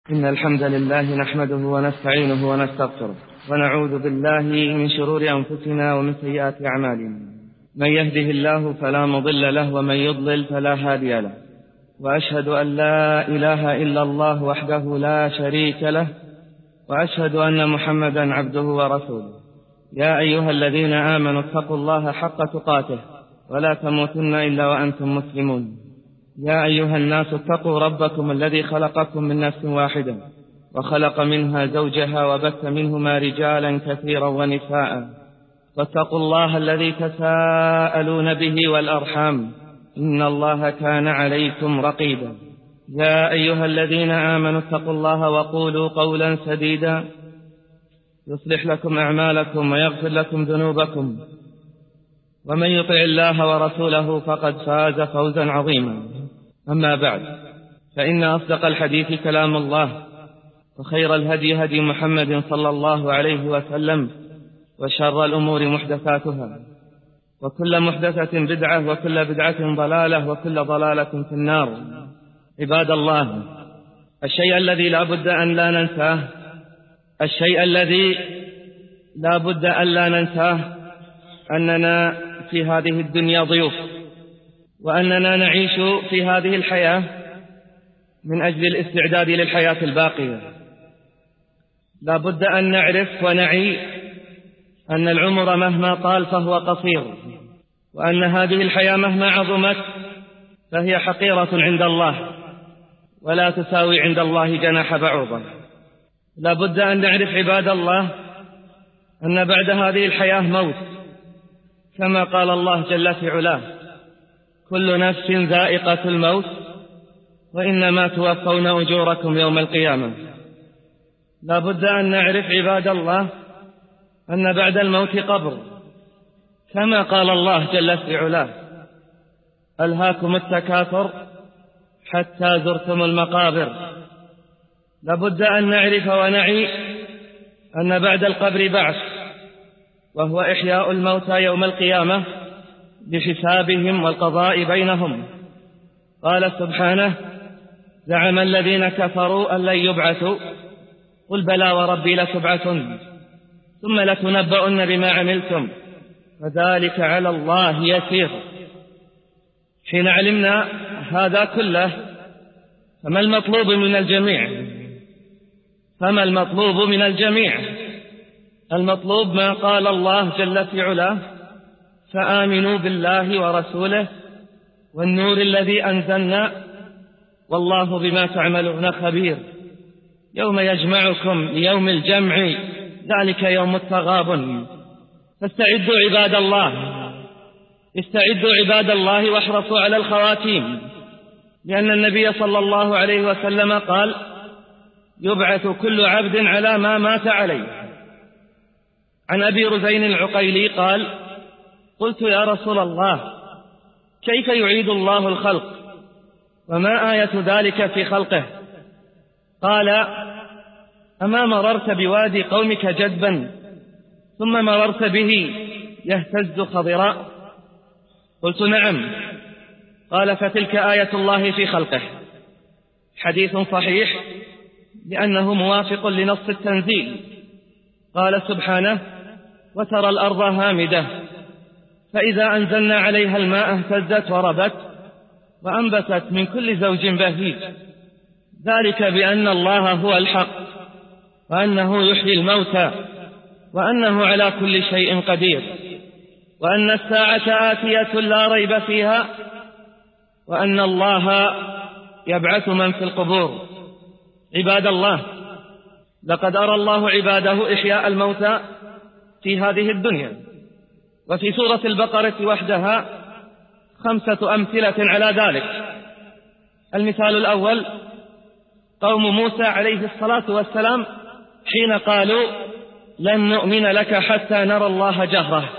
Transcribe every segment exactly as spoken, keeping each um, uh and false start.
إن الحمد لله نحمده ونستعينه ونستغفره ونعوذ بالله من شرور أنفسنا ومن سيئات أعمالنا. من يهده الله فلا مضل له ومن يضلل فلا هادي له، وأشهد أن لا إله إلا الله وحده لا شريك له، وأشهد أن محمدا عبده ورسوله. يا أيها الذين آمنوا اتقوا الله حق تقاته ولا تموتن إلا وأنتم مسلمون. يا أيها الناس اتقوا ربكم الذي خلقكم من نفس واحدة وخلق منها زوجها وبث منهما رجالا كثيرا ونساء، واتقوا الله الذي تساءلون به والأرحام إن الله كان عليكم رقيبا. يا أيها الذين آمنوا اتقوا الله وقولوا قولا سديدا يصلح لكم أعمالكم ويغفر لكم ذنوبكم، ومن يطع الله ورسوله فقد فاز فوزا عظيما. أما بعد، فإن أصدق الحديث كلام الله، وخير الهدي هدي محمد صلى الله عليه وسلم، وشر الأمور محدثاتها، وكل محدثة بدعة، وكل بدعة ضلالة، وكل ضلالة في النار. عباد الله، الشيء الذي لا بد أن لا ننساه الشيء الذي لا بد أن لا ننساه أننا في هذه الدنيا ضيوف، وأننا نعيش في هذه الحياة من أجل الاستعداد للحياة الباقية. لا بد أن نعرف ونعي أن العمر مهما طال فهو قصير، وأن هذه الحياة مهما عظمت فهي حقيرة عند الله، ولا تساوي عند الله جناح بعوضة. لا بد أن نعرف عباد الله أن بعد هذه الحياة موت، كما قال الله جل في علاه: كل نفس ذائقة الموت وإنما توفون أجوركم يوم القيامة. لا بد أن نعرف عباد الله أن بعد الموت قبر، كما قال الله جل في علاه: ألهاكم التكاثر حتى زرتم المقابر. لا بد أن نعرف ونعي أن بعد القبر بعث، وهو إحياء الموتى يوم القيامة بحسابهم والقضاء بينهم. قال سبحانه: زعم الذين كفروا أن لن يبعثوا قل بلى وربي لتبعثن ثم لتنبؤن بما عملتم وذلك على الله يسير. حين علمنا هذا كله فما المطلوب من الجميع؟ فما المطلوب من الجميع؟ المطلوب ما قال الله جل في علاه: فآمنوا بالله ورسوله والنور الذي أنزلنا والله بما تعملون خبير. يوم يجمعكم ليوم الجمع ذلك يوم التغابن. فاستعدوا عباد الله، استعدوا عباد الله واحرصوا على الخواتيم، لأن النبي صلى الله عليه وسلم قال: يبعث كل عبد على ما مات عليه. عن أبي رزين العقيلي قال: قلت يا رسول الله، كيف يعيد الله الخلق وما آية ذلك في خلقه؟ قال: أما مررت بوادي قومك جدبا ثم مررت به يهتز خضراء؟ قلت نعم. قال: فتلك آية الله في خلقه. حديث صحيح لأنه موافق لنص التنزيل. قال سبحانه: وترى الأرض هامدة فإذا أنزلنا عليها الماء اهتزت وربت وأنبتت من كل زوج بهيج، ذلك بأن الله هو الحق وأنه يحيي الموتى وأنه على كل شيء قدير وأن الساعة آتية لا ريب فيها وأن الله يبعث من في القبور. عباد الله، لقد أرى الله عباده إحياء الموتى في هذه الدنيا، وفي سورة البقرة وحدها خمسة أمثلة على ذلك. المثال الأول قوم موسى عليه الصلاة والسلام حين قالوا: لن نؤمن لك حتى نرى الله جهرة،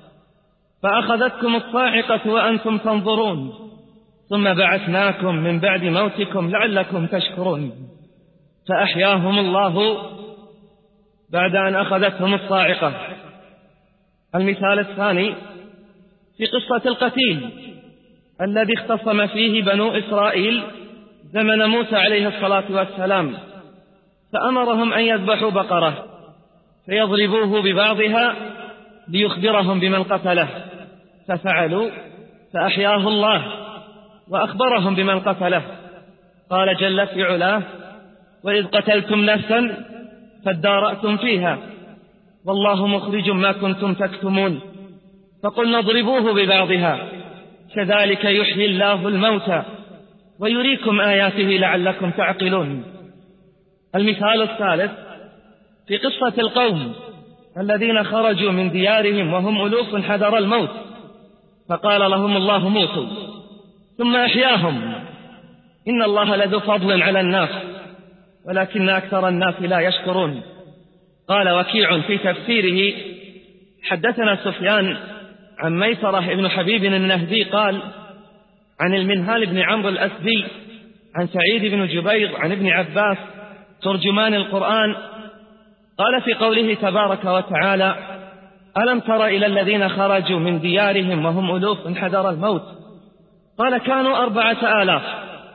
فأخذتكم الصاعقة وأنتم تنظرون ثم بعثناكم من بعد موتكم لعلكم تشكرون، فأحياهم الله بعد أن أخذتهم الصاعقة. المثال الثاني في قصة القتيل الذي اختصم فيه بنو إسرائيل زمن موسى عليه الصلاة والسلام فأمرهم أن يذبحوا بقرة فيضربوه ببعضها ليخبرهم بمن قتله، ففعلوا فأحياه الله وأخبرهم بمن قتله. قال جل في علاه: وإذ قتلتم نفسا فادارأتم فيها والله مخرج ما كنتم تكتمون فقلنا اضربوه ببعضها كذلك يحيي الله الموتى ويريكم آياته لعلكم تعقلون. المثال الثالث في قصة القوم الذين خرجوا من ديارهم وهم ألوف حذر الموت، فقال لهم الله موتوا ثم أحياهم. إن الله لذو فضل على الناس ولكن أكثر الناس لا يشكرون. قال وكيع في تفسيره: حدثنا سفيان عن ميسرة بن حبيب النهدي قال عن المنهال بن عمرو الأسدي عن سعيد بن جبير عن ابن عباس ترجمان القرآن قال في قوله تبارك وتعالى: ألم تر إلى الذين خرجوا من ديارهم وهم ألوف حذر الموت؟ قال كانوا أربعة آلاف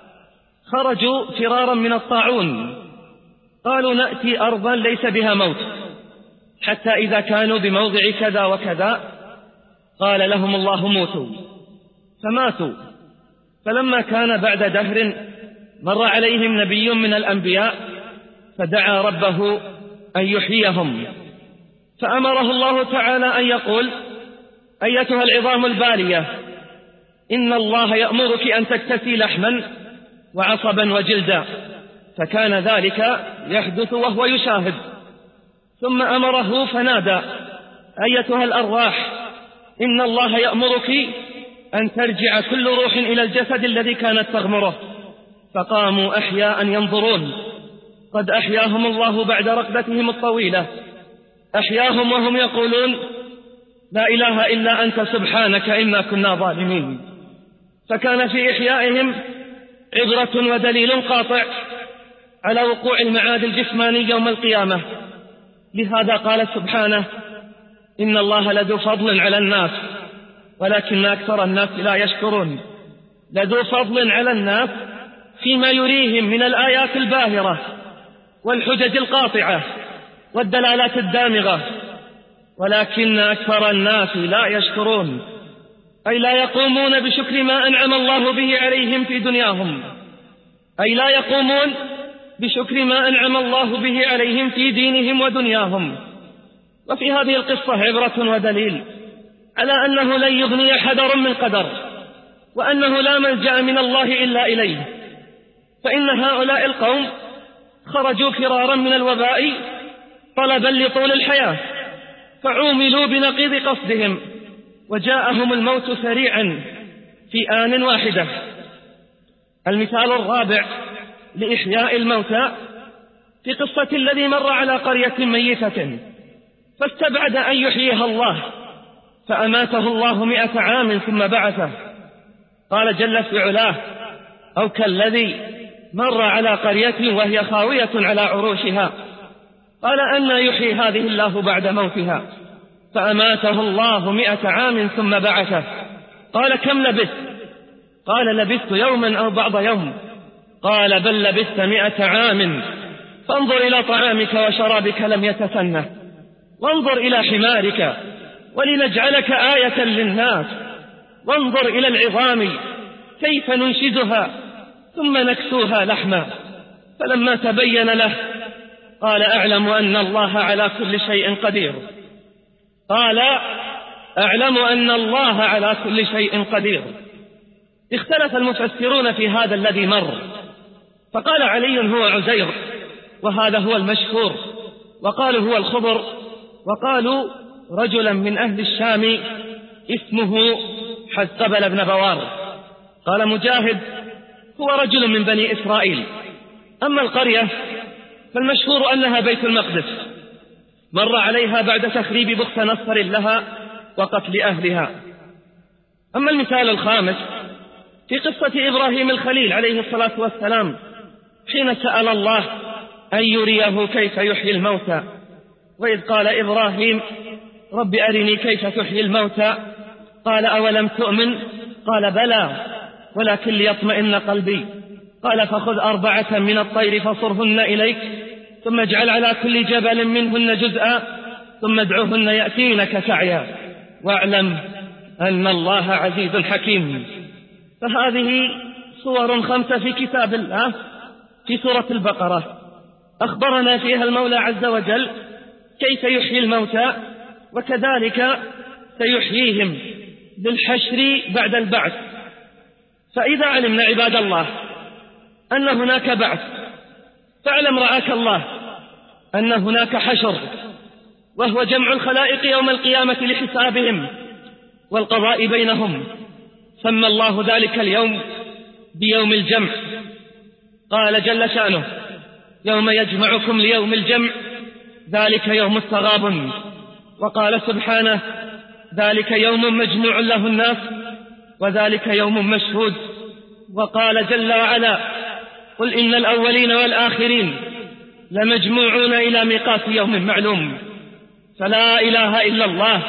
خرجوا فرارا من الطاعون، قالوا نأتي أرضا ليس بها موت، حتى إذا كانوا بموضع كذا وكذا قال لهم الله موتوا فماتوا. فلما كان بعد دهر مر عليهم نبي من الأنبياء فدعا ربه أن يحييهم، فأمره الله تعالى أن يقول: أيتها العظام البالية إن الله يأمرك أن تكتسي لحما وعصبا وجلدا، فكان ذلك يحدث وهو يشاهد. ثم أمره فنادى: أيتها الأرواح إن الله يأمرك أن ترجع كل روح إلى الجسد الذي كانت تغمره، فقاموا أحياء ينظرون، قد أحياهم الله بعد رقدتهم الطويلة، أحياهم وهم يقولون: لا إله إلا أنت سبحانك إنا كنا ظالمين. فكان في إحيائهم عبرة ودليل قاطع على وقوع المعاد الجسماني يوم القيامة. لهذا قال سبحانه: إن الله لذو فضل على الناس ولكن أكثر الناس لا يشكرون. لذو فضل على الناس فيما يريهم من الآيات الباهرة والحجج القاطعة والدلالات الدامغة، ولكن أكثر الناس لا يشكرون، أي لا يقومون بشكر ما أنعم الله به عليهم في دنياهم، أي لا يقومون بشكر ما أنعم الله به عليهم في دينهم ودنياهم. وفي هذه القصة عبرة ودليل على أنه لن يغني حذر من قدر، وأنه لا ملجأ من الله إلا إليه. فإن هؤلاء القوم خرجوا فرارا من الوباء طلبا لطول الحياة، فعوملوا بنقيض قصدهم وجاءهم الموت سريعا في آن واحدة. المثال الرابع لإحياء الموتى في قصة الذي مر على قرية ميتة فاستبعد أن يحييها الله فأماته الله مئة عام ثم بعثه. قال جل في علاه: أو كالذي مر على قرية وهي خاوية على عروشها قال أنى يحيي هذه الله بعد موتها فأماته الله مئة عام ثم بعثه. قال كم لبثت؟ قال لبثت يوما أو بعض يوم. قال بل لبثت مئة عام فانظر إلى طعامك وشرابك لم يتسنه، وانظر إلى حمارك ولنجعلك آية للناس، وانظر إلى العظام كيف ننشزها ثم نكسوها لحما. فلما تبين له قال أعلم أن الله على كل شيء قدير. قال أعلم أن الله على كل شيء قدير. اختلف المفسرون في هذا الذي مر، فقال علي هو عزير وهذا هو المشهور، وقالوا هو الخضر، وقالوا رجلا من أهل الشام اسمه حزقبل بن بوار. قال مجاهد هو رجل من بني إسرائيل. أما القرية فالمشهور أنها بيت المقدس، مر عليها بعد تخريب بخت نصر لها وقتل أهلها. أما المثال الخامس في قصة إبراهيم الخليل عليه الصلاة والسلام حين سأل الله أن يريه كيف يحيي الموتى، وإذ قال إبراهيم رب أرني كيف تحيي الموتى قال أولم تؤمن؟ قال بلى ولكن ليطمئن قلبي. قال فخذ أربعة من الطير فصرهن إليك ثم اجعل على كل جبل منهن جزءا ثم ادعوهن يأتينك سعيا واعلم أن الله عزيز حكيم. فهذه صور خمسة في كتاب الله في سورة البقرة أخبرنا فيها المولى عز وجل كيف يحيي الموتى، وكذلك سيحييهم بالحشر بعد البعث. فإذا علمنا عباد الله أن هناك بعث، فاعلم رعاك الله أن هناك حشر، وهو جمع الخلائق يوم القيامة لحسابهم والقضاء بينهم. سمى الله ذلك اليوم بيوم الجمع، قال جل شأنه: يوم يجمعكم ليوم الجمع ذلك يوم التغابن. وقال سبحانه: ذلك يوم مجموع له الناس وذلك يوم مشهود. وقال جل وعلا: قل إن الأولين والآخرين لمجموعون إلى ميقات يوم معلوم. فلا إله إلا الله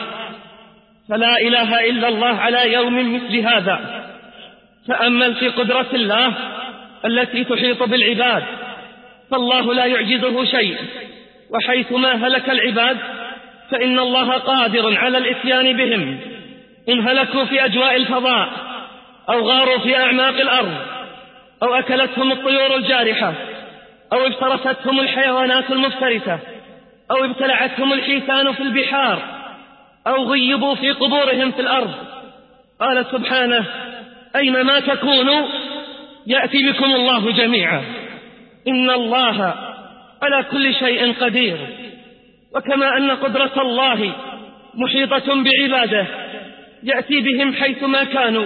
فلا إله إلا الله على يوم مثل هذا. تأمل في قدرة الله التي تحيط بالعباد، فالله لا يعجزه شيء، وحيثما هلك العباد فإن الله قادر على الإتيان بهم، إن هلكوا في أجواء الفضاء أو غاروا في أعماق الأرض أو أكلتهم الطيور الجارحة أو افترستهم الحيوانات المفترسة أو ابتلعتهم الحيتان في البحار أو غيبوا في قبورهم في الأرض. قال سبحانه: أينما تكونوا يأتي بكم الله جميعا إن الله على كل شيء قدير. وكما أن قدرة الله محيطة بعباده يأتي بهم حيثما كانوا،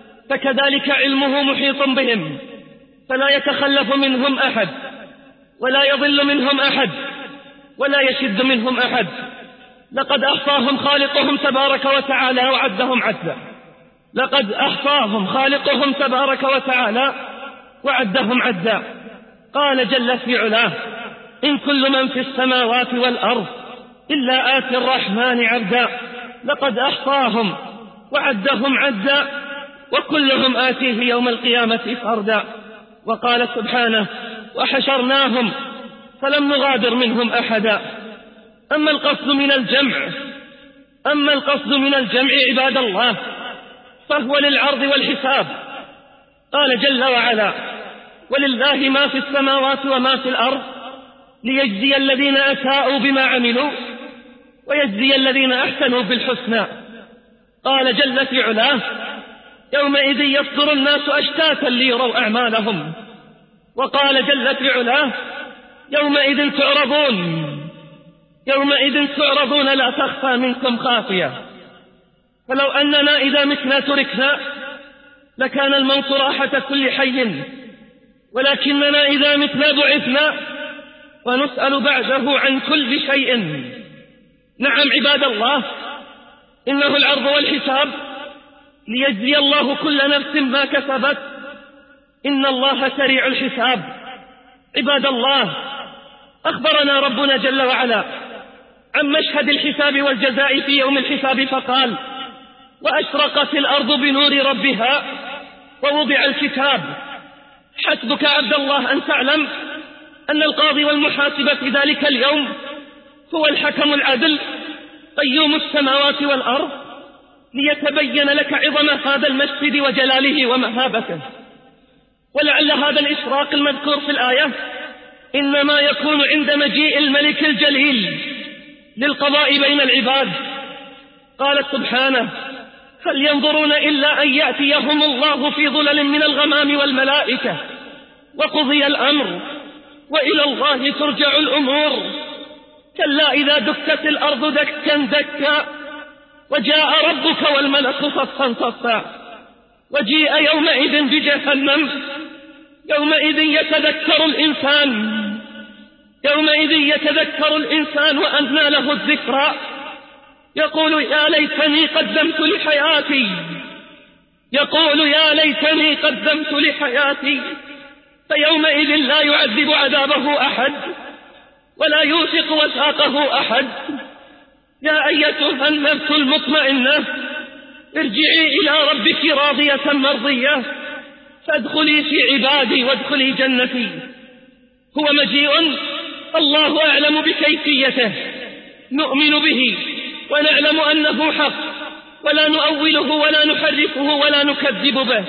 فكذلك علمه محيط بهم، فلا يتخلف منهم أحد ولا يضل منهم أحد ولا يشد منهم أحد. لقد أحصاهم خالقهم تبارك وتعالى وعدهم عدا لقد أحصاهم خالقهم تبارك وتعالى وعدهم عدا. قال جل في علاه: إن كل من في السماوات والأرض إلا آتي الرحمن عبدا لقد أحصاهم وعدهم عدا وكلهم آتيه يوم القيامة فردا. وقال سبحانه: وحشرناهم فلم نغادر منهم أحدا. أما القصد من الجمع أما القصد من الجمع عباد الله فهو للعرض والحساب. قال جل وعلا: ولله ما في السماوات وما في الأرض ليجزي الذين أساءوا بما عملوا ويجزي الذين أحسنوا بالحسنى. قال جل في علاه: يومئذ يصدر الناس أشتاتا ليروا أعمالهم. وقال جل في علاه: يومئذ تعرضون يومئذ تعرضون لا تخفى منكم خافية. فلو أننا إذا متنا تركنا لكان الموت راحة كل حي، ولكننا إذا متنا بعثنا ونسأل بعده عن كل شيء. نعم عباد الله، إنه العرض والحساب ليجزي الله كل نفس ما كسبت، إن الله سريع الحساب. عباد الله، أخبرنا ربنا جل وعلا عن مشهد الحساب والجزاء في يوم الحساب فقال: وأشرقت الأرض بنور ربها ووضع الكتاب. حسبك عبد الله أن تعلم أن القاضي والمحاسب في ذلك اليوم هو الحكم العدل قيوم السماوات والأرض، ليتبين لك عظم هذا المسجد وجلاله ومهابته. ولعل هذا الإشراق المذكور في الآية إنما يكون عند مجيء الملك الجليل للقضاء بين العباد. قال سبحانه: هل ينظرون إلا أن يأتيهم الله في ظلل من الغمام والملائكة وقضي الأمر وإلى الله ترجع الأمور. كلا إذا دكت الأرض دكا دكا وجاء ربك والملك صفا صفا وجيء يومئذ بجهنم. يومئذ يتذكر الإنسان يومئذ يتذكر الإنسان وأنى له الذكرى يقول يا ليتني قدمت لحياتي يقول يا ليتني قدمت لحياتي فيومئذ لا يعذب عذابه أحد ولا يوثق وثاقه أحد. يا أيتها النفس المطمئنة ارجعي إلى ربك راضية مرضية فادخلي في عبادي وادخلي جنتي. هو مجيء الله أعلم بكيفيته، نؤمن به ونعلم أنه حق، ولا نؤوله ولا نحرفه ولا نكذب به.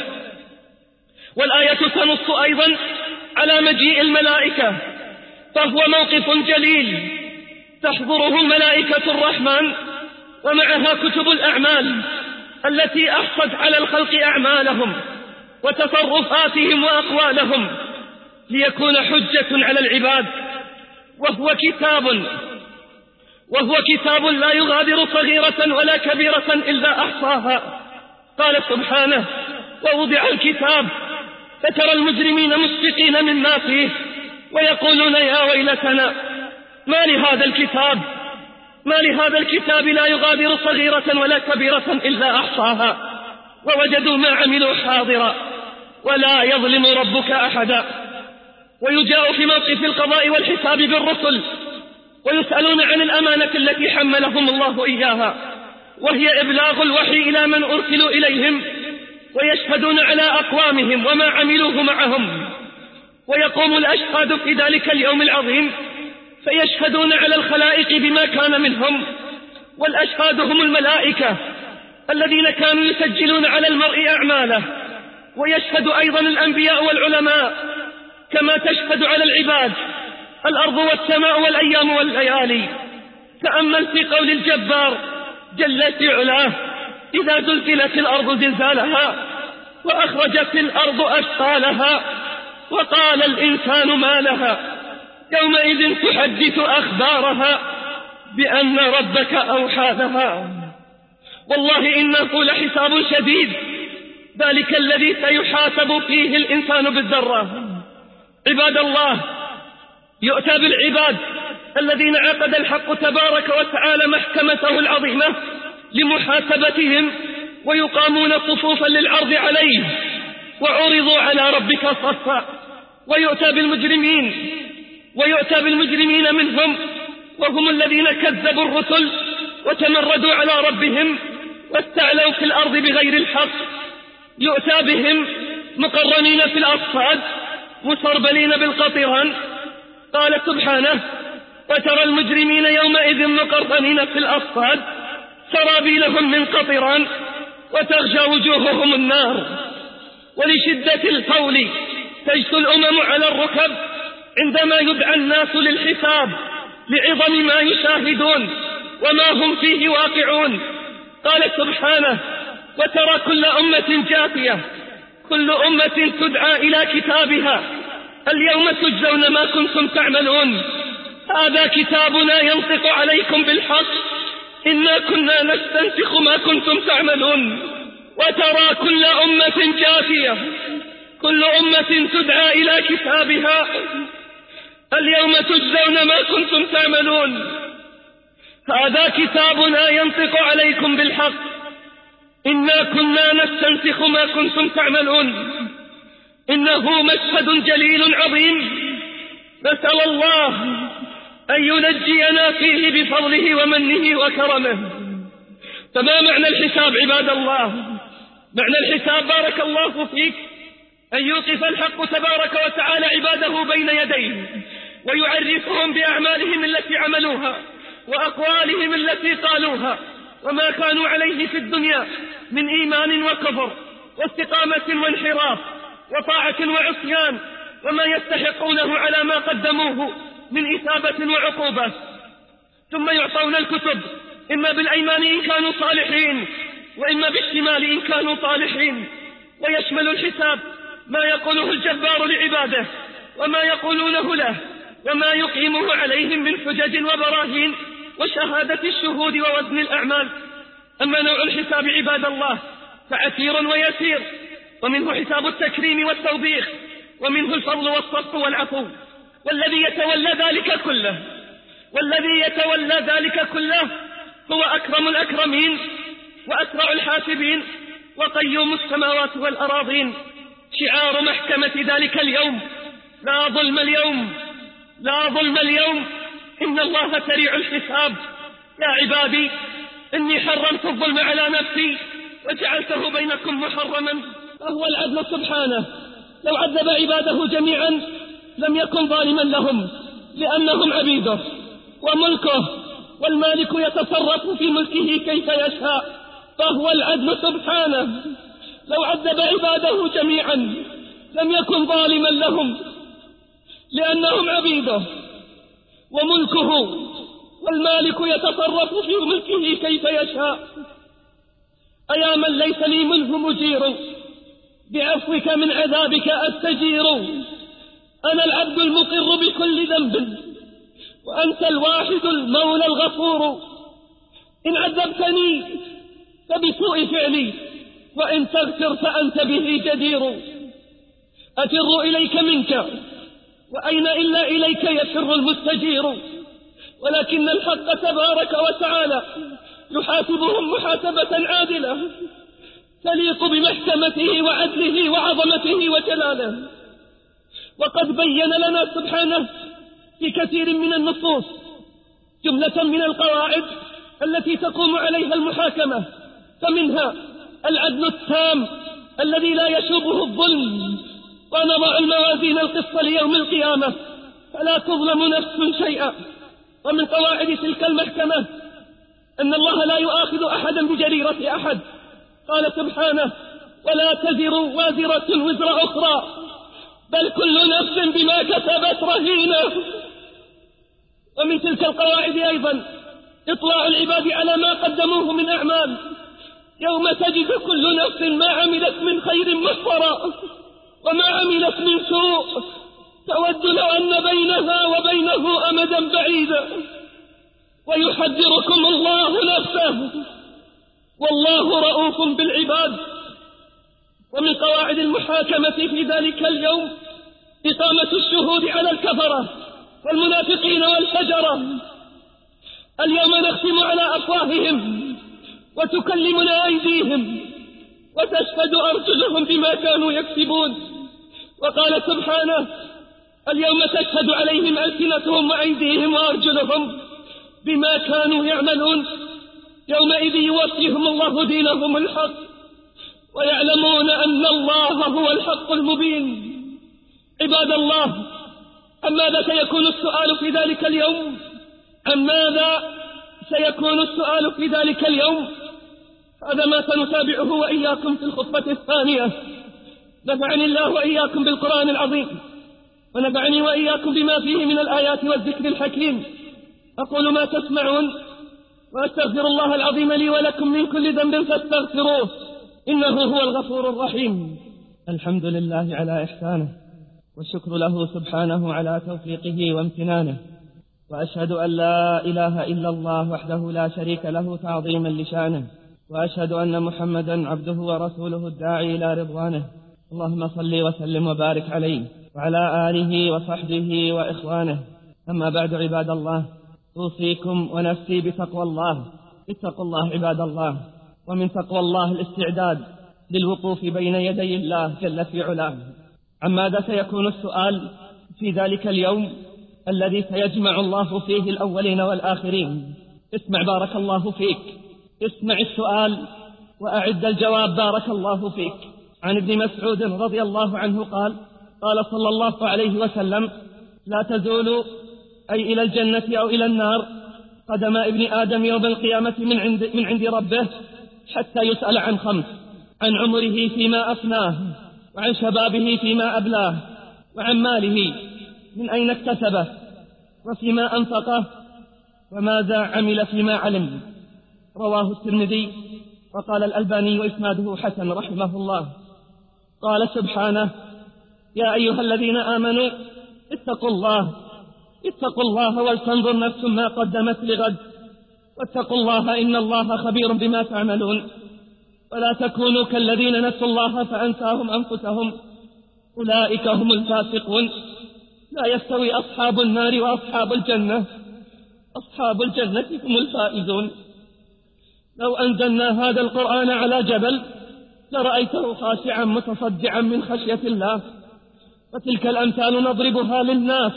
والآية تنص أيضا على مجيء الملائكة، فهو موقف جليل تحضره ملائكة الرحمن ومعها كتب الأعمال التي أحصت على الخلق أعمالهم وتصرفاتهم وأقوالهم ليكون حجة على العباد، وهو كتاب وهو كتاب لا يغادر صغيرة ولا كبيرة إلا أحصاها. قال سبحانه: ووضع الكتاب فترى المجرمين مشفقين مما فيه ويقولون يا ويلتنا ما لهذا الكتاب ما لهذا الكتاب لا يغادر صغيرة ولا كبيرة إلا أحصاها ووجدوا ما عملوا حاضرا ولا يظلم ربك أحدا. ويجاء في موقف القضاء والحساب بالرسل ويسألون عن الأمانة التي حملهم الله إياها، وهي إبلاغ الوحي إلى من أرسلوا إليهم، ويشهدون على أقوامهم وما عملوه معهم. ويقوم الأشهاد في ذلك اليوم العظيم فيشهدون على الخلائق بما كان منهم، والأشهاد هم الملائكة الذين كانوا يسجلون على المرء أعماله، ويشهد أيضا الأنبياء والعلماء كما تشهد على العباد الأرض والسماء والأيام والليالي. تأمل في قول الجبار جل في علاه: إذا زلزلت الأرض زلزالها وأخرجت الأرض أثقالها وقال الإنسان ما لها يومئذ تحدث أخبارها بأن ربك أوحى لها. والله إنه لحساب شديد، ذلك الذي سيحاسب فيه الإنسان بالذرة. عباد الله، يؤتى بالعباد الذين عقد الحق تبارك وتعالى محكمته العظيمة لمحاسبتهم، ويقامون صفوفا للعرض عليه وعرضوا على ربك صفا. ويؤتى بالمجرمين ويؤتى بالمجرمين منهم، وهم الذين كذبوا الرسل وتمردوا على ربهم واستعلوا في الأرض بغير الحق. يؤتى بهم مقرنين في الأصفاد مسربلين بالقطران. قال سبحانه: وترى المجرمين يومئذ مقرنين في الأصفاد سرابيلهم من قطران وتغشى وجوههم النار. ولشدة القول تجثو الأمم على الركب عندما يدعى الناس للحساب لعظم ما يشاهدون وما هم فيه واقعون. قال سبحانه: وترى كل أمة جاثية كل أمة تدعى إلى كتابها اليوم تجزون ما كنتم تعملون هذا كتابنا ينطق عليكم بالحق إنا كنا نستنسخ ما كنتم تعملون. وترى كل أمة جاثية كل أمة تدعى إلى كتابها اليوم تجزون ما كنتم تعملون هذا كتابنا ينطق عليكم بالحق إنا كنا نستنسخ ما كنتم تعملون. إنه مشهد جليل عظيم، نسأل الله أن ينجينا فيه بفضله ومنه وكرمه. فما معنى الحساب عباد الله؟ معنى الحساب بارك الله فيك أن يوقف الحق تبارك وتعالى عباده بين يديه ويعرفهم بأعمالهم التي عملوها وأقوالهم التي قالوها وما كانوا عليه في الدنيا من إيمان وكفر واستقامة وانحراف وطاعة وعصيان، وما يستحقونه على ما قدموه من إثابة وعقوبة. ثم يعطون الكتب إما بالأيمان إن كانوا صالحين وإما بالشمال إن كانوا طالحين. ويشمل الحساب ما يقوله الجبار لعباده وما يقولونه له وما يقيمه عليهم من حجج وبراهين وشهادة الشهود ووزن الأعمال. أما نوع الحساب عباد الله فعسير ويسير، ومنه حساب التكريم والتوبيخ، ومنه الفضل والصف والعفو. والذي يتولى ذلك كله والذي يتولى ذلك كله هو أكرم الأكرمين وأسرع الحاسبين وقيوم السماوات والأراضين. شعار محكمة ذلك اليوم: لا ظلم اليوم لا ظلم اليوم إن الله سريع الحساب. يا عبادي إني حرمت الظلم على نفسي وجعلته بينكم محرما. فهو العدل سبحانه، لو عذب عباده جميعا لم يكن ظالما لهم، لأنهم عبيده وملكه، والمالك يتصرف في ملكه كيف يشاء، فهو العدل سبحانه. لو عذب عباده جميعا لم يكن ظالما لهم لأنهم عبيده وملكه، والمالك يتصرف في ملكه كيف يشاء. أيا من ليس لي منه مجير، بعفوك من عذابك أستجير. أنا العبد المقر بكل ذنب، وأنت الواحد المولى الغفور. إن عذبتني فبسوء فعلي، وإن تغفر فأنت به جدير. أفر إليك منك، وأين إلا إليك يفر المستجير. ولكن الحق تبارك وتعالى يحاسبهم محاسبة عادلة تليق بمحكمته وعدله وعظمته وجلاله. وقد بين لنا سبحانه في كثير من النصوص جملة من القواعد التي تقوم عليها المحاكمة، فمنها العدل التام الذي لا يشوبه الظلم. ونضع الموازين القسط ليوم القيامة فلا تظلم نفس شيئا. ومن قواعد تلك المحكمة أن الله لا يؤاخذ أحدا بجريرة أحد. قال سبحانه: ولا تزر وازرة وزر أخرى، بل كل نفس بما كسبت رهينة. ومن تلك القواعد أيضا إطلاع العباد على ما قدموه من أعمال، يوم تجد كل نفس ما عملت من خير محضرا، وما عملت من سوء تود لو أن بينها وبينه أمدا بعيدا. ويحذركم الله نفسه، والله رؤوف بالعباد. ومن قواعد المحاكمة في ذلك اليوم إقامة الشهود على الكفرة والمنافقين والفجرة. اليوم نختم على أفواههم وتكلمنا أيديهم وتشهد أرجلهم بما كانوا يكسبون. وقال سبحانه: اليوم تشهد عليهم ألسنتهم وأيديهم وأرجلهم بما كانوا يعملون. يومئذ يوفيهم الله دينهم الحق، ويعلمون أن الله هو الحق المبين. عباد الله، عن ماذا سيكون السؤال في ذلك اليوم؟ عن ماذا سيكون السؤال في ذلك اليوم؟ هذا ما سنتابعه وإياكم في الخطبة الثانية. نفعني الله وإياكم بالقرآن العظيم، ونفعني وإياكم بما فيه من الآيات والذكر الحكيم. أقول ما تسمعون، وأستغفر الله العظيم لي ولكم من كل ذنب فاستغفروه، إنه هو الغفور الرحيم. الحمد لله على إحسانه، والشكر له سبحانه على توفيقه وامتنانه، وأشهد أن لا إله إلا الله وحده لا شريك له تعظيما لشانه، وأشهد أن محمدا عبده ورسوله الداعي إلى رضوانه. اللهم صل وسلم وبارك عليه وعلى آله وصحبه وإخوانه. أما بعد، عباد الله، أوصيكم ونفسي بتقوى الله. اتقوا الله عباد الله. ومن تقوى الله الاستعداد للوقوف بين يدي الله جل في علاه. عن ماذا سيكون السؤال في ذلك اليوم الذي سيجمع الله فيه الأولين والآخرين؟ اسمع بارك الله فيك، اسمع السؤال وأعد الجواب بارك الله فيك. عن ابن مسعود رضي الله عنه قال: قال صلى الله عليه وسلم: لا تزول أي إلى الجنة أو إلى النار قدم ابن آدم يوم القيامة من عند, من عند ربه حتى يسأل عن خمس: عن عمره فيما أفناه، وعن شبابه فيما أبلاه، وعن ماله من أين اكتسبه، وفيما أنفقه، وماذا عمل فيما علم. رواه الترمذي، وقال الألباني وإسناده حسن رحمه الله. قال سبحانه: يا أيها الذين آمنوا اتقوا الله اتقوا الله ولتنظر نفس ما قدمت لغد، واتقوا الله إن الله خبير بما تعملون. ولا تكونوا كالذين نسوا الله فأنساهم أنفسهم أولئك هم الفاسقون. لا يستوي أصحاب النار وأصحاب الجنة، أصحاب الجنة هم الفائزون. لو أنزلنا هذا القرآن على جبل لرأيته خاشعا متصدعا من خشية الله. وتلك الأمثال نضربها للناس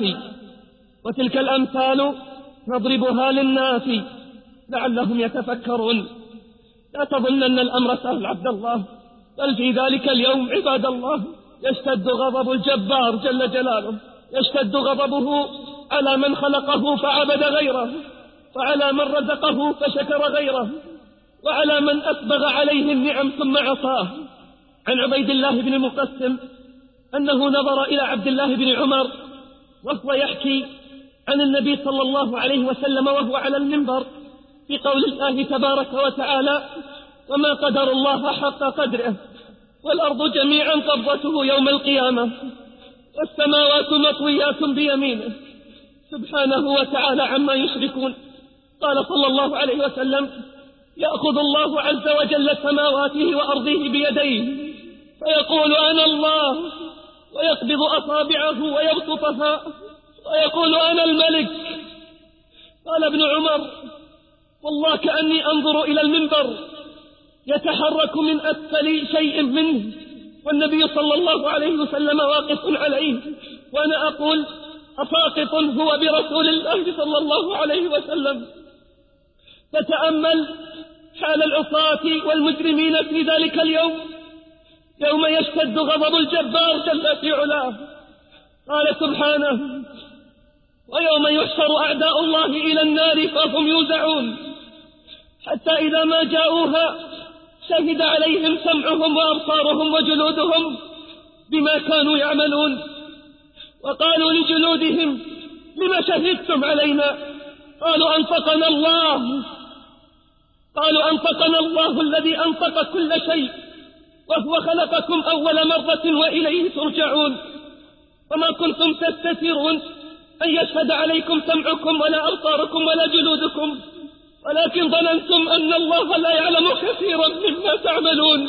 وتلك الأمثال نضربها للناس لعلهم يتفكرون. لا تظنن الأمر سهل عبد الله، بل في ذلك اليوم عباد الله يشتد غضب الجبار جل جلاله، يشتد غضبه على من خلقه فعبد غيره، وعلى من رزقه فشكر غيره، وعلى من أسبغ عليه النعم ثم عصاه. عن عبيد الله بن المقسم أنه نظر إلى عبد الله بن عمر وهو يحكي عن النبي صلى الله عليه وسلم وهو على المنبر في قول الله تبارك وتعالى: وما قدر الله حق قدره والأرض جميعا قبضته يوم القيامة والسماوات مطويات بيمينه سبحانه وتعالى عما يشركون. قال صلى الله عليه وسلم: يأخذ الله عز وجل سماواته وأرضه بيديه فيقول: أنا الله، ويقبض أصابعه ويبسطها ويقول: أنا الملك. قال ابن عمر: والله كأني أنظر إلى المنبر يتحرك من أسفل شيء منه والنبي صلى الله عليه وسلم واقف عليه، وأنا أقول: أساقط هو برسول الله صلى الله عليه وسلم. فتأمل حال العصاة والمجرمين في ذلك اليوم، يوم يشتد غضب الجبار جل في علاه. قال سبحانه: ويوم يحشر أعداء الله إلى النار فهم يوزعون حتى إذا ما جاءوها شهد عليهم سمعهم وأبصارهم وجلودهم بما كانوا يعملون، وقالوا لجلودهم: لما شهدتم علينا؟ قالوا: أنطقنا الله. قالوا: أنطقنا الله الذي أنطق كل شيء وهو خلقكم أول مرة وإليه ترجعون، وما كنتم تستترون أن يشهد عليكم سمعكم ولا أبصاركم ولا جلودكم، ولكن ظننتم أن الله لا يعلم كثيرا مما تعملون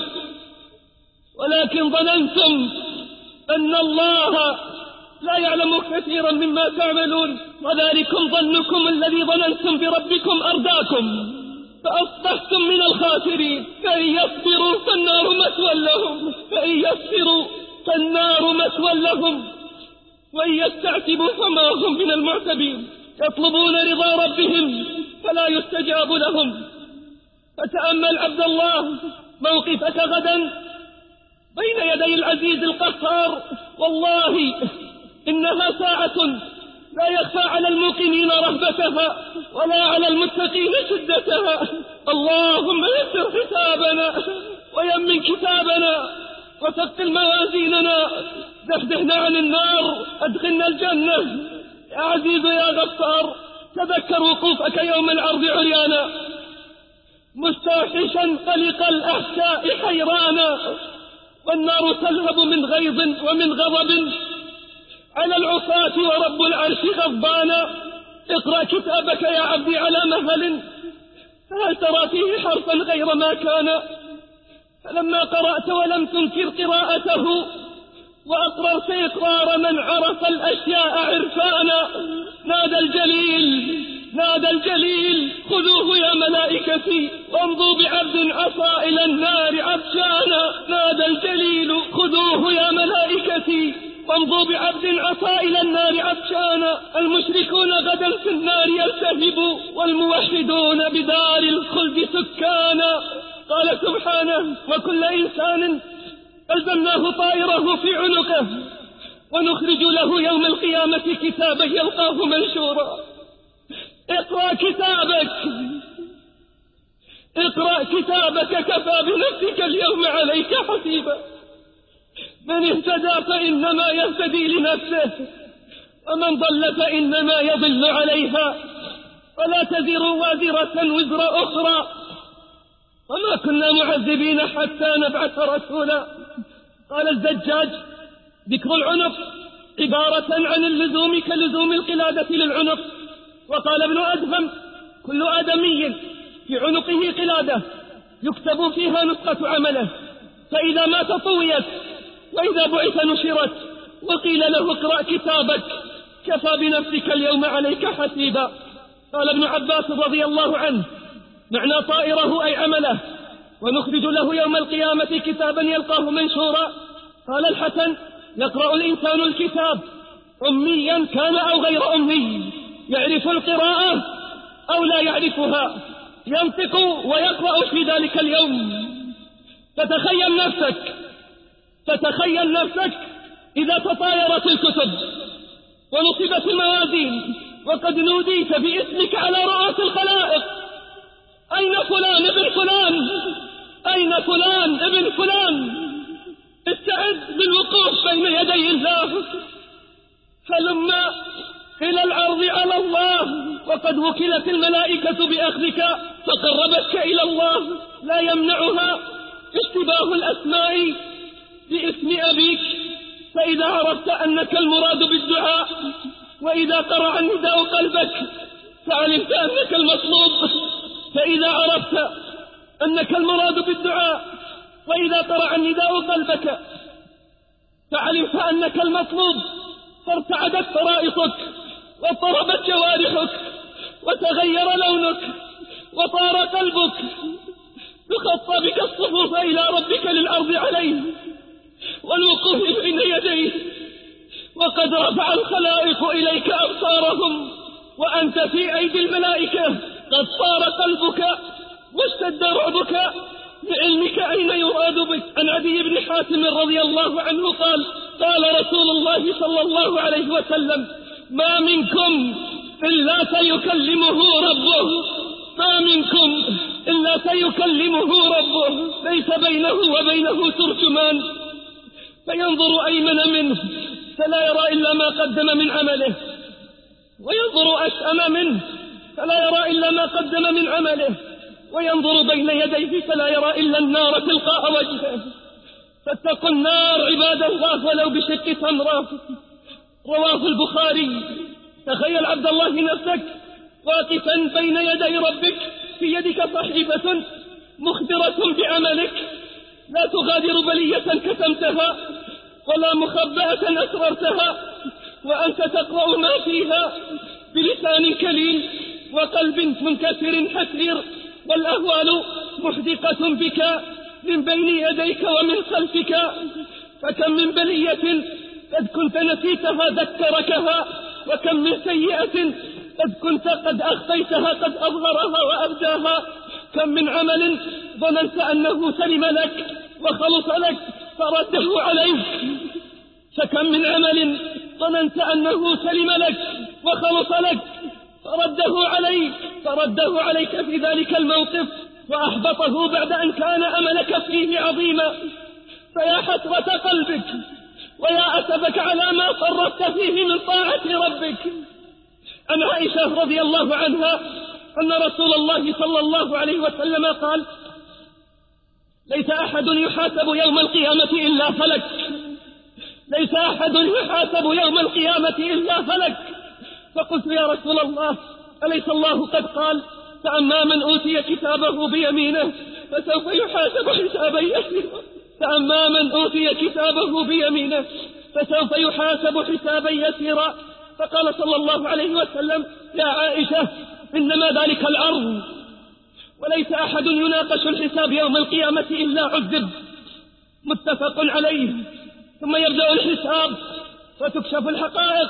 ولكن ظننتم أن الله لا يعلم كثيرا مما تعملون وذلكم ظنكم الذي ظننتم بربكم أرداكم فأصبحتم من الخاسرين. فإن يصبروا فالنار مثوى لهم فإن يصبروا فالنار مثوى لهم وإن يستعتبوا فما هم من المعتبين. يطلبون رضا ربهم فلا يستجاب لهم. فتأمل عبد الله موقفك غدا بين يدي العزيز القهار، والله إنها ساعة لا يخفى على الموقنين رهبتها ولا على المتقين شدتها. اللهم يسر حسابنا ويمن كتابنا وثقل موازيننا، زحزحنا عن النار، أدخلنا الجنة. يا عزيز يا غفار، تذكر وقوفك يوم العرض عريانا مستوحشا قلق الأحشاء حيرانا، والنار تلهب من غيظ ومن غضب على العصاة ورب العرش غضبانا. اقرأ كتابك يا عبدي على مهل، فهل ترى فيه حرفا غير ما كان؟ فلما قرأت ولم تنكر قراءته وأقررت إقرار من عرف الأشياء عرفانا، نادى الجليل نادى الجليل خذوه يا ملائكتي وامضوا بعبد عصى إلى النار عطشانا. نادى الجليل خذوه يا ملائكتي وامضوا بعبد عصى إلى النار عطشانا. المشركون غدا في النار يلتهبوا والموحدون بدار الخلد سكانا. قال سبحانه: وكل إنسان ألزمناه طائره في عنقه ونخرج له يوم القيامة كتابا يلقاه منشورا. اقرأ كتابك اقرأ كتابك كفى بنفسك اليوم عليك حسيبا. من اهتدى فإنما يهتدي لنفسه ومن ضل فإنما يضل عليها ولا تزر وازرة وزر أخرى وما كنا معذبين حتى نبعث رسولا. قال الزجاج: ذكر العنق عبارة عن اللزوم كلزوم القلادة للعنق. وقال ابن أدهم: كل آدمي في عنقه قلادة يكتب فيها نسخة عمله، فإذا مات طويت وإذا بعث نشرت. وقيل له: اقرأ كتابك كفى بنفسك اليوم عليك حسيبا. قال ابن عباس رضي الله عنه: معنى طائره أي عمله، ونخرج له يوم القيامة كتابا يلقاه منشورا. قال الحسن: يقرأ الإنسان الكتاب أميا كان أو غير أمي، يعرف القراءة أو لا يعرفها، ينطق ويقرأ في ذلك اليوم. فتخيل نفسك فتخيل نفسك إذا تطايرت الكتب ونصبت الموازين وقد نوديت باسمك على رؤوس الخلائق: أين فلان ابن فلان؟ أين فلان ابن فلان؟ استعد بالوقوف بين يدي الله، فلما إلى العرض على الله، وقد وكلت الملائكة بأخذك فقربتك إلى الله. لا يمنعها اشتباه الأسماء باسم أبيك، فإذا عرفت أنك المراد بالدعاء، وإذا قرع النداء قلبك فعلمت أنك المطلوب. فإذا عرفت أنك المراد بالدعاء وإذا قرع النداء قلبك فعلمت أنك المطلوب، فارتعدت فرائصك واضطربت جوارحك وتغير لونك وطار قلبك، تخطى بك الصفوف إلى ربك للعرض عليه والوقوف بين يديه، وقد رفع الخلائق إليك أبصارهم وأنت في أيدي الملائكة. قد صار قلبك واشتد رعبك لعلمك أين يراد بك. عن عدي بن حاتم رضي الله عنه قال: قال رسول الله صلى الله عليه وسلم: ما منكم إلا سيكلمه ربه، ما منكم إلا سيكلمه ربه، ليس بينه وبينه ترجمان، فينظر أيمن منه فلا يرى إلا ما قدم من عمله، وينظر أشأم منه فلا يرى إلا ما قدم من عمله، وينظر بين يديه فلا يرى إلا النار تلقاء وجهه. فاتقوا النار عباد الله ولو بشق تمرة. رواه البخاري. تخيل عبد الله نفسك واقفا بين يدي ربك، في يدك صحيفة مخبرة بعملك، لا تغادر بلية كتمتها ولا مخبأة أسررتها، وأنت تقرأ ما فيها بلسان كليل وقلب منكسر حسير، والأهوال محدقة بك من بين يديك ومن خلفك. فكم من بلية قد كنت نسيتها ذكركها، وكم من سيئة قد كنت قد أخفيتها قد أظهرها وأبداها. كم من عمل ظننت أنه سلم لك وخلص لك فرده عليك، فكم من عمل ظننت أنه سلم لك وخلص لك فرده عليك فرده عليك في ذلك الموقف وأحبطه بعد أن كان أملك فيه عظيما. فيا حسرة قلبك ويا أسفك على ما فرطت فيه من طاعة ربك. عن عائشة رضي الله عنها أن رسول الله صلى الله عليه وسلم قال: ليس أحد يحاسب يوم القيامة إلا فلك، ليس أحد يحاسب يوم القيامة إلا فلك. فقلت: يا رسول الله، أليس الله قد قال: فأما من أوتي كتابه بيمينه فسوف يحاسب حسابا يسيرا، فأما من أوتي كتابه بيمينه فسوف يحاسب حسابا يسيرا. فقال صلى الله عليه وسلم: يا عائشة، إنما ذلك العرض، وليس أحد يناقش الحساب يوم القيامة إلا عذب. متفق عليه. ثم يبدأ الحساب وتكشف الحقائق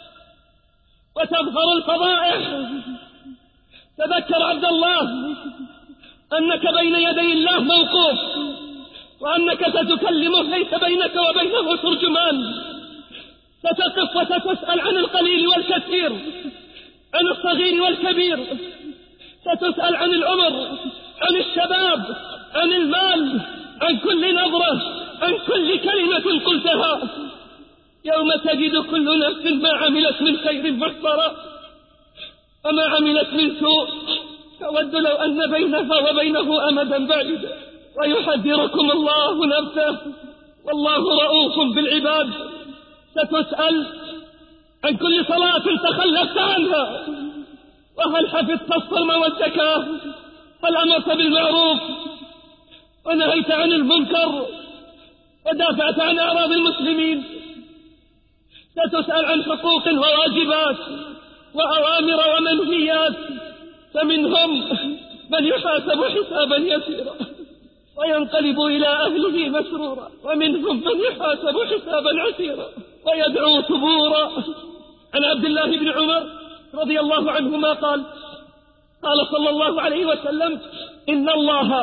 وتظهر الفضائح. تذكر عبد الله أنك بين يدي الله موقوف، وأنك ستكلمه ليس بينك وبينه ترجمان. ستقف وستسأل عن القليل والكثير، عن الصغير والكبير، ستسأل عن العمر، عن الشباب، عن المال، عن كل نظرة، عن كل كلمة قلتها. يوم تجد كل نفس ما عملت من خير محضرا وما عملت من سوء تود لو أن بينها وبينه أمدا بعيدا. ويحذركم الله نفسه والله رؤوف بالعباد. ستسأل عن كل صلاة تخلفت عنها، وهل حفظت الصوم والزكاة، هل أمرت بالمعروف ونهيت عن المنكر ودافعت عن أعراض المسلمين. ستسأل عن حقوق وواجبات وأوامر ومنهيات، فمنهم من يحاسب حسابا يسيرا وينقلب إلى أهله مسرورا، ومنهم من يحاسب حسابا عسيرا ويدعو ثبورا. عن عبد الله بن عمر رضي الله عنهما قال: قال صلى الله عليه وسلم: إن الله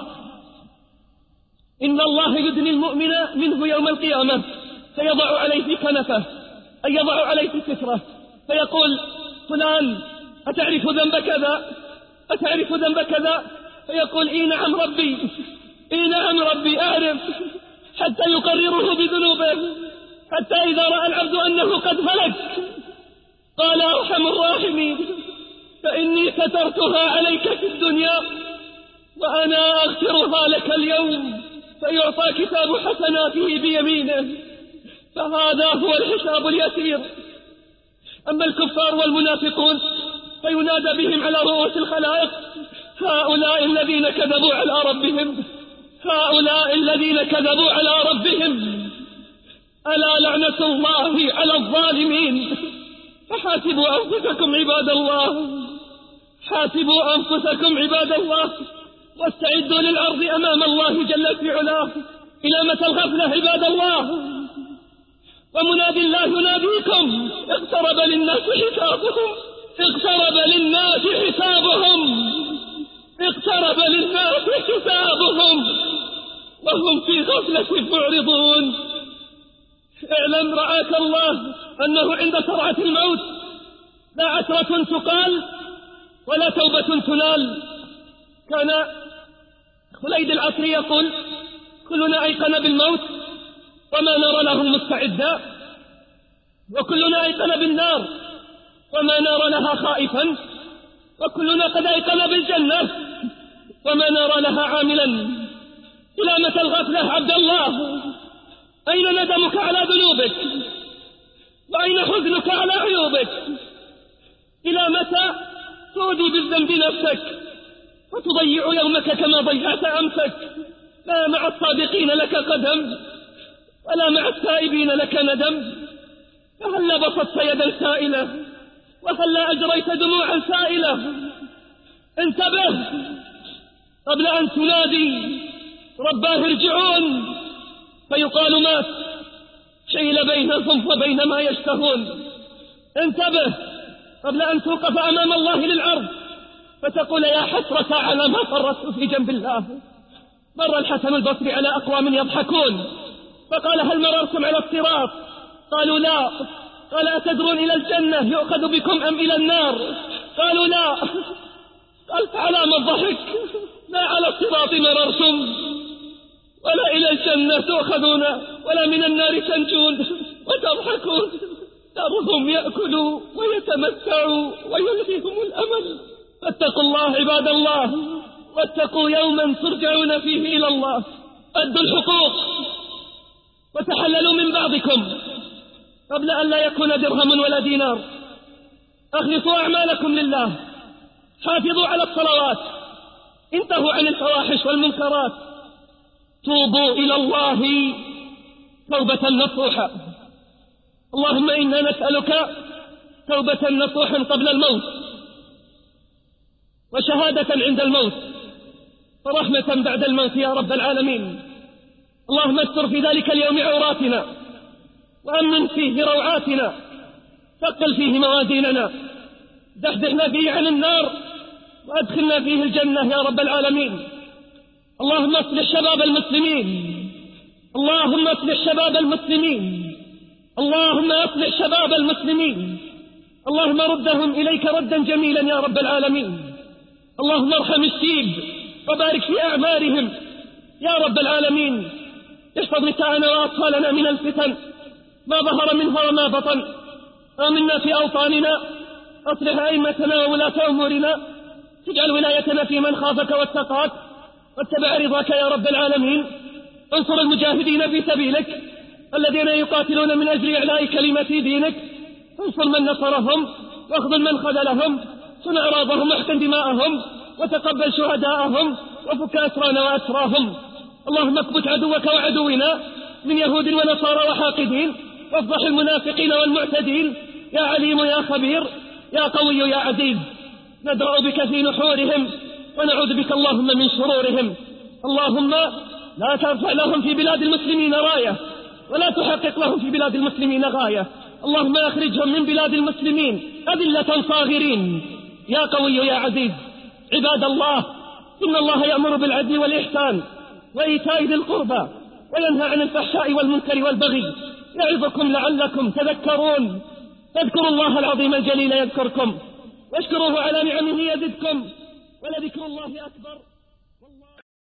إن الله يدني المؤمن منه يوم القيامة فيضع عليه كنفه، أي يضع عليه ستره، فيقول فلان أتعرف ذنب كذا أتعرف ذنب كذا فيقول إي نعم ربي إي نعم ربي أعرف، حتى يقرره بذنوبه، حتى إذا رأى العبد أنه قد هلك قال أرحم الراحمين فإني سترتها عليك في الدنيا وأنا أغفرها لك اليوم، فيعطى كتاب حسناته بيمينه، فهذا هو الحساب اليسير. أما الكفار والمنافقون فينادى بهم على رؤوس الخلائق هؤلاء الذين كذبوا على ربهم هؤلاء الذين كذبوا على ربهم ألا لعنة الله على الظالمين. فحاسبوا أنفسكم عباد الله حاسبوا أنفسكم عباد الله واستعدوا للعرض أمام الله جل في علاه. إلى متى الغفلة عباد الله؟ ومنادي الله يناديكم اقترب للناس حسابهم اقترب للناس حسابهم اقترب للناس حسابهم وهم في غفلة معرضون. اعلم رعاك الله أنه عند سرعة الموت لا عثرة تقال ولا توبة تنال. كان خليد العصري يقول كلنا أيقن بالموت وما نرى له مستعدا، وكلنا أيقن بالنار وما نرى لها خائفا، وكلنا قد أيقن بالجنة وما نرى لها عاملا. إلى متى الغفلة عبد الله؟ أين ندمك على ذنوبك؟ وأين حزنك على عيوبك؟ إلى متى تؤذي بالذنب نفسك وتضيع يومك كما ضيعت أمسك؟ لا مع الصادقين لك قدم ولا مع التائبين لك ندم. فهلا بسطت يدا سائلة وهلا أجريت دموعا سائلة. انتبه قبل أن تنادي رباه ارجعون فيقال مات شيل بينهم وبين ما يشتهون. انتبه قبل أن توقف أمام الله للعرض فتقول يا حسرة على ما فرطت في جنب الله. مر الحسن البصري على أقوام يضحكون فقال هل مررتم على الصراط؟ قالوا لا. قال أتدرون إلى الجنة يؤخذ بكم أم إلى النار؟ قالوا لا. قال فعلى ما الضحك؟ لا على الصراط مررتم ولا إلى الجنة تؤخذون ولا من النار تنجون وتضحكون. ترهم يأكلوا ويتمتعوا ويلهيهم الأمل. فاتقوا الله عباد الله واتقوا يوما ترجعون فيه إلى الله. أدوا الحقوق وتحللوا من بعضكم قبل أن لا يكون درهم ولا دينار. أخلصوا أعمالكم لله. حافظوا على الصلوات. انتهوا عن الفواحش والمنكرات. توبوا إلى الله توبة نصوحة. اللهم إنا نسألك توبة نصوحا قبل الموت وشهادة عند الموت ورحمة بعد الموت يا رب العالمين. اللهم استر في ذلك اليوم عوراتنا وأمن فيه روعاتنا، ثقل فيه موازيننا، دحدحنا فيه عن النار وأدخلنا فيه الجنة يا رب العالمين. اللهم اصلح شباب المسلمين اللهم اصلح شباب المسلمين اللهم اصلح شباب المسلمين. اللهم ردهم إليك ردا جميلا يا رب العالمين. اللهم ارحم الشيب وبارك في أعمارهم يا رب العالمين. احفظ نساءنا وأطفالنا من الفتن ما ظهر منها وما بطن. آمنا في أوطاننا. أصلح أئمتنا وولاة أمورنا. تجعل ولايتنا في من خافك واتقاك واتبع رضاك يا رب العالمين. انصر المجاهدين في سبيلك الذين يقاتلون من أجل إعلاء كلمة دينك. انصر من نصرهم واخذل من خذلهم. صن أعراضهم واحقن دماءهم وتقبل شهداءهم وفك أسرانا وأسراهم. اللهم اكبت عدوك وعدونا من يهود ونصارى وحاقدين وافضح المنافقين والمعتدين يا عليم يا خبير يا قوي يا عزيز. ندرأ بك في نحورهم ونعوذ بك اللهم من شرورهم. اللهم لا ترفع لهم في بلاد المسلمين راية ولا تحقق لهم في بلاد المسلمين غاية. اللهم أخرجهم من بلاد المسلمين أذلة صاغرين يا قوي يا عزيز. عباد الله إن الله يأمر بالعدل والإحسان وإيتاء ذي القربى وينهى عن الفحشاء والمنكر والبغي يعظكم لعلكم تذكرون. فاذكروا الله العظيم الجليل يذكركم، واشكروه على نعمه يزدكم، ولذكر الله أكبر.